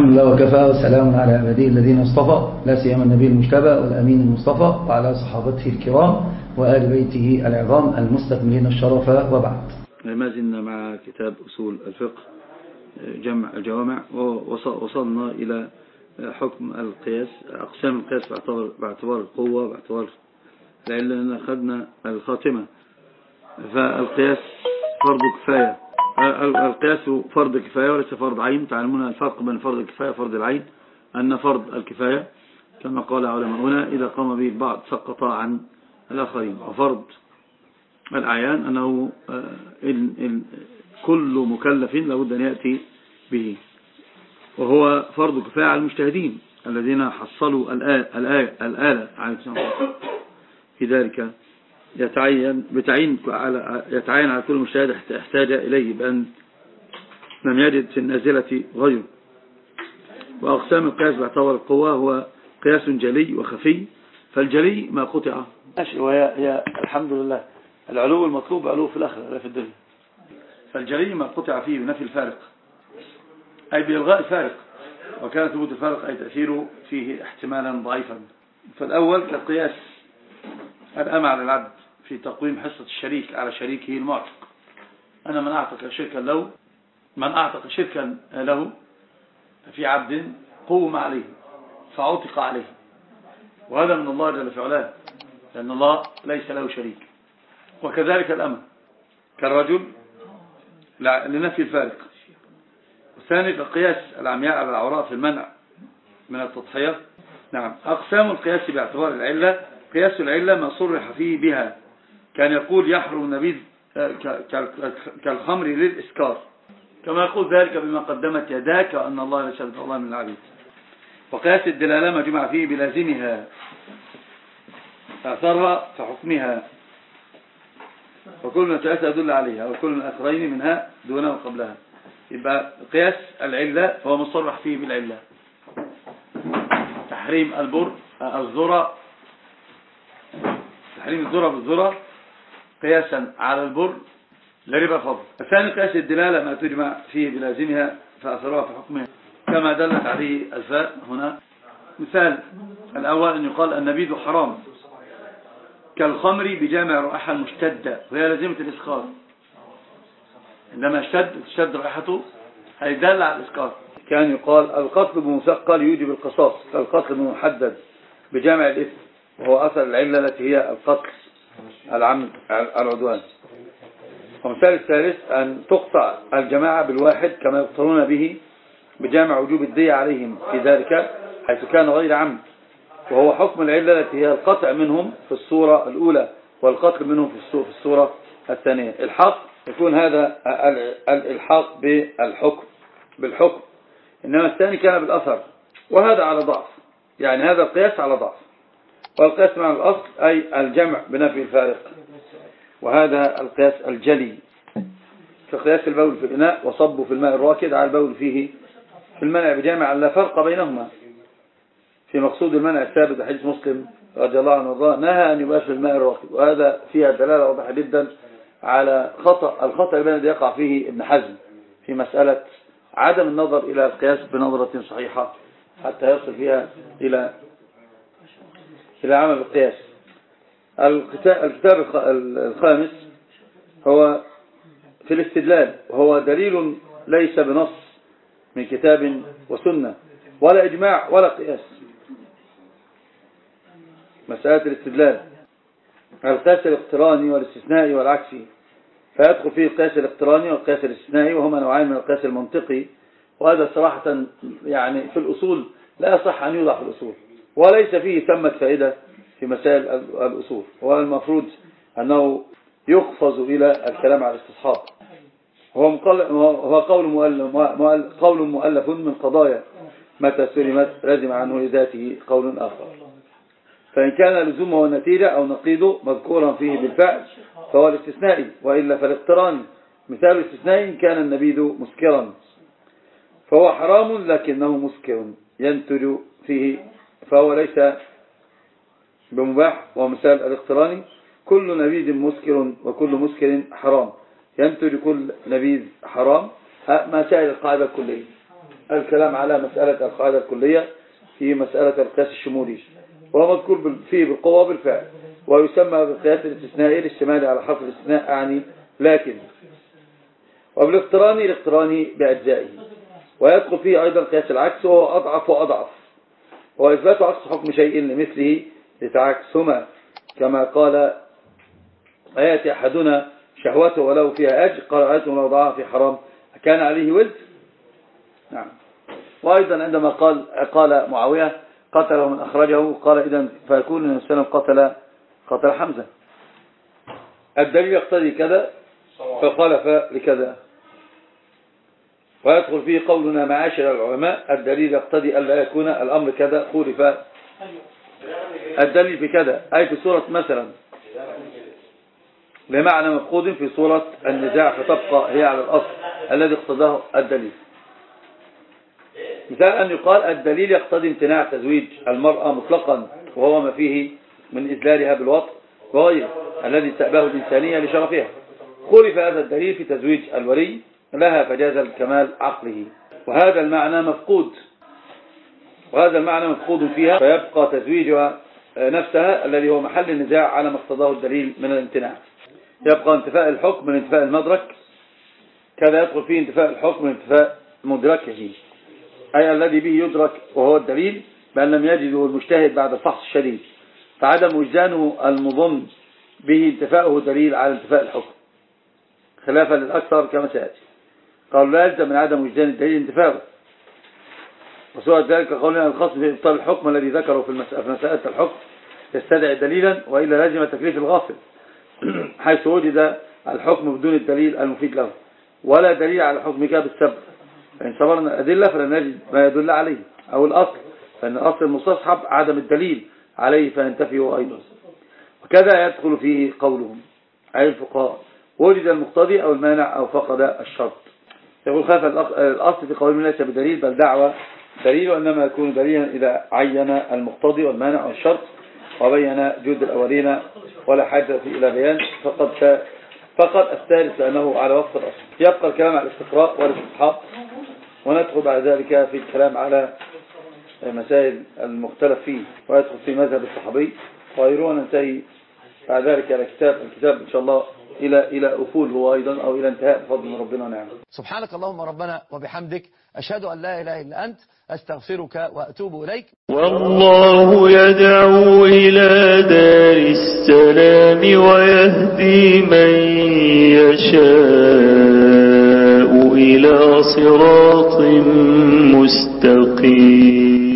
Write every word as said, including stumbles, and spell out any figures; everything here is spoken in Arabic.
الحمد لله وكفى وسلام على عباده الذين اصطفى لا سيما النبي المجتبى والأمين المصطفى وعلى صحابته الكرام وآل بيته العظام المستكملين الشرف، وبعد. ما زلنا مع كتاب أصول الفقه جمع الجوامع، ووصلنا إلى حكم القياس، أقسام القياس باعتبار القوة باعتبار العلة، لأن أخذنا الخاتمة. فالقياس فرض كفاية، القياس فرض كفاية وليس فرض عين. تعلمون الفرق بين فرض الكفاية وفرض العين، أن فرض الكفاية كما قال علماؤنا إذا قام به البعض سقط عن الآخرين، وفرض الأعيان أنه كل مكلف لابد أن يأتي به، وهو فرض كفاية على المجتهدين الذين حصلوا الآلة على في ذلك. يتعين بتعين على يتعين على كل مجتهد احتاج إليه بأن لم يجد في النازلة غيره. وأقسام القياس باعتبار القوة هو قياس جلي وخفي. فالجلي ما قطع، وهي هي الحمد لله العلو المطلوب علو في الآخرة لا في الدنيا. فالجلي ما قطع فيه بنفي الفارق أي بإلغاء الفارق، وكان ثبوت الفارق أي تأثيره فيه احتمالا ضعيفا. فالأول كقياس الأمع على العبد في تقويم حصة الشريك على شريكه المعتق. أنا من أعتق شركا له من أعتق شركا له في عبد قوم عليه فعتق عليه، وهذا من الله جل في علاه، لأن الله ليس له شريك. وكذلك الأمة كالرجل لنفي الفارق. والثاني كقياس العمياء على العوراء في المنع من التضحية. نعم. أقسام القياس باعتبار العلة: قياس العلة ما صرح فيه بها، كان يقول يحرم النبيذ كالخمر للإسكار، كما يقول ذلك بما قدمت يداك وأن الله ليس الله من العبيد. وقياس الدلالة ما جمع فيه بلازمها فأثرها فحكمها، وكل من ثلاثة يدل عليها وكل من أخرين منها دونه قبلها. يبقى قياس العلة فهو مصرح فيه بالعلة: تحريم البر الذرة تحريم الذرة بالذرة قياسا على البر لربا فضل. الثاني قياس الدلالة ما تجمع فيه بلازمها فأثرها في حكمها، كما دلت عليه الفاء هنا. مثال الأول أن يقال النبيذ حرام كالخمر بجامع رائحة المشتدة، وهي لازمة الإسكار. عندما اشتد تشتد رائحته هيدل على الإسكار. كان يقال القتل بمثقل يوجب القصاص كالقتل بمحدد بجامع الإثم، وهو أثر العلة التي هي القتل العمد العدوان. ومثال الثالث أن تقطع الجماعة بالواحد كما يقتلون به بجامع وجوب الدية عليهم في ذلك حيث كان غير عمد، وهو حكم العلة التي هي القطع منهم في الصورة الأولى والقتل منهم في الصورة الثانية. الحق يكون هذا الإلحاق بالحكم بالحكم إنما الثاني كان بالأثر، وهذا على ضعف، يعني هذا القياس على ضعف. والقياس مع الأصل أي الجمع بنفي الفارق، وهذا القياس الجلي كقياس البول في الإناء وصبه في الماء الراكد على البول فيه في المنع بجامع لا فرق بينهما في مقصود المنع الثابت. حديث مسلم رضي الله عنه وارضاه نهى أن يباش في الماء الراكد، وهذا فيها دلالة واضحة جدا على خطأ الخطأ الذي يقع فيه ابن حزم في مسألة عدم النظر إلى القياس بنظرة صحيحة حتى يصل فيها إلى إلى عمل القياس. الكتاب الخامس هو في الاستدلال، وهو دليل ليس بنص من كتاب وسنة ولا إجماع ولا قياس. مسألة الاستدلال القياس الاقتراني والاستثنائي والعكسي، فيدخل فيه القياس الاقتراني والقياس الاستثنائي، وهما نوعين من القياس المنطقي. وهذا صراحة يعني في الأصول لا يصح أن يوضع في الأصول، وليس فيه ثمة فائدة في مسائل الأصول، والمفروض أنه يقفز إلى الكلام على الاستصحاب. هو قول مؤلف, قول مؤلف من قضايا متى سلمت لازم عنه لذاته قول آخر، فإن كان لزومه والنتيجة أو نقيضه مذكورا فيه بالفعل فهو الاستثنائي، وإلا فالاقتراني. مثال الاستثنائي إن كان النبيذ مسكرا فهو حرام لكنه مسكر ينتج فيه فهو ليس بمباح. ومثال الاقتراني كل نبيذ مسكر وكل مسكر حرام ينتج كل نبيذ حرام. مسائل القاعدة الكلية الكلام على مسألة القاعدة الكلية في مسألة القياس الشمولي، وهو مذكور فيه بالقوة بالفعل، ويسمى بالقياس الاستثنائي للاشتمال على حرف الاستثناء يعني لكن، وبالاقتراني الاقتراني بأجزائه. ويدخل فيه أيضا قياس العكس وهو أضعف وأضعف، وإثبات عكس حكم شيء لمثله لتعكسهما، كما قال آيات أحدنا شهوته ولو فيها أجر، قال آياته لو ضعها في حرام كان عليه وزر. نعم. وأيضا عندما قال قال معاوية قتله من أخرجه، قال إذن فيكون النبي صلى الله عليه وسلم قتل قتل حمزة. الدليل يقتضي كذا فخالف لكذا. ويدخل فيه قولنا معاشر العلماء الدليل يقتضي ألا يكون الأمر كذا خولف الدليل في كذا، أي في سورة مثلا بمعنى مفقود في سورة النزاع، فتبقى هي على الأصل الذي اقتضاه الدليل. مثال أن يقال الدليل يقتضي امتناع تزويج المرأة مطلقا، وهو ما فيه من إذلالها بالوطء وغيره الذي تأباه الإنسانية لشرفها. خولف هذا الدليل في تزويج الولي لها فجاز الكمال عقله، وهذا المعنى مفقود وهذا المعنى مفقود فيها، فيبقى تزويجها نفسها الذي هو محل النزاع على ما اقتضاه الدليل من الامتناع. يبقى انتفاء الحكم من انتفاء المدرك، كذا يدخل فيه انتفاء الحكم من انتفاء مدركه، أي الذي به يدرك وهو الدليل بأن لم يجده المجتهد بعد الفحص الشديد، فعدم وجدانه المظن به انتفاءه دليل على انتفاء الحكم، خلافا للأكثر كما سيأتي. قالوا لا يلزم من عدم وجدان الدليل انتفاءه، وسوى ذلك قولنا الخاص بإبطال الحكم الذي ذكره في مسألة الحكم يستدعي دليلا، وإلا لازم تكليف الغافل حيث وجد الحكم بدون الدليل المفيد له، ولا دليل على حكمك بالسبب، فإن صبرنا الأدلة فلن نجد ما يدل عليه، أو الأصل فإن الأصل المستصحب عدم الدليل عليه فينتفي أيضا. وكذا يدخل فيه قولهم أي الفقهاء وجد المقتضي أو المانع أو فقد الشرط. يقول خاف الأصل في قولهم ليس بدليل بل دعوة دليل، وإنما يكون دليلا إذا عين المقتضي والمانع والشرط وبين جود الأولين ولا حاجة إلى بيان فقد فقط الثالث لأنه على وفق الأصل. يبقى الكلام على الاستقراء والاستصحاب، وندخل بعد ذلك في الكلام على مسائل المختلف فيه، ويدخل في مذهب الصحابي وغيره، وننتهي بعد ذلك على كتاب الكتاب إن شاء الله إلى إلى أفول هو أيضا أو إلى انتهاء بفضل من ربنا ونعمه. سبحانك اللهم ربنا وبحمدك، أشهد أن لا إله إلا أنت، أستغفرك وأتوب إليك. والله يدعو إلى دار السلام ويهدي من يشاء إلى صراط مستقيم.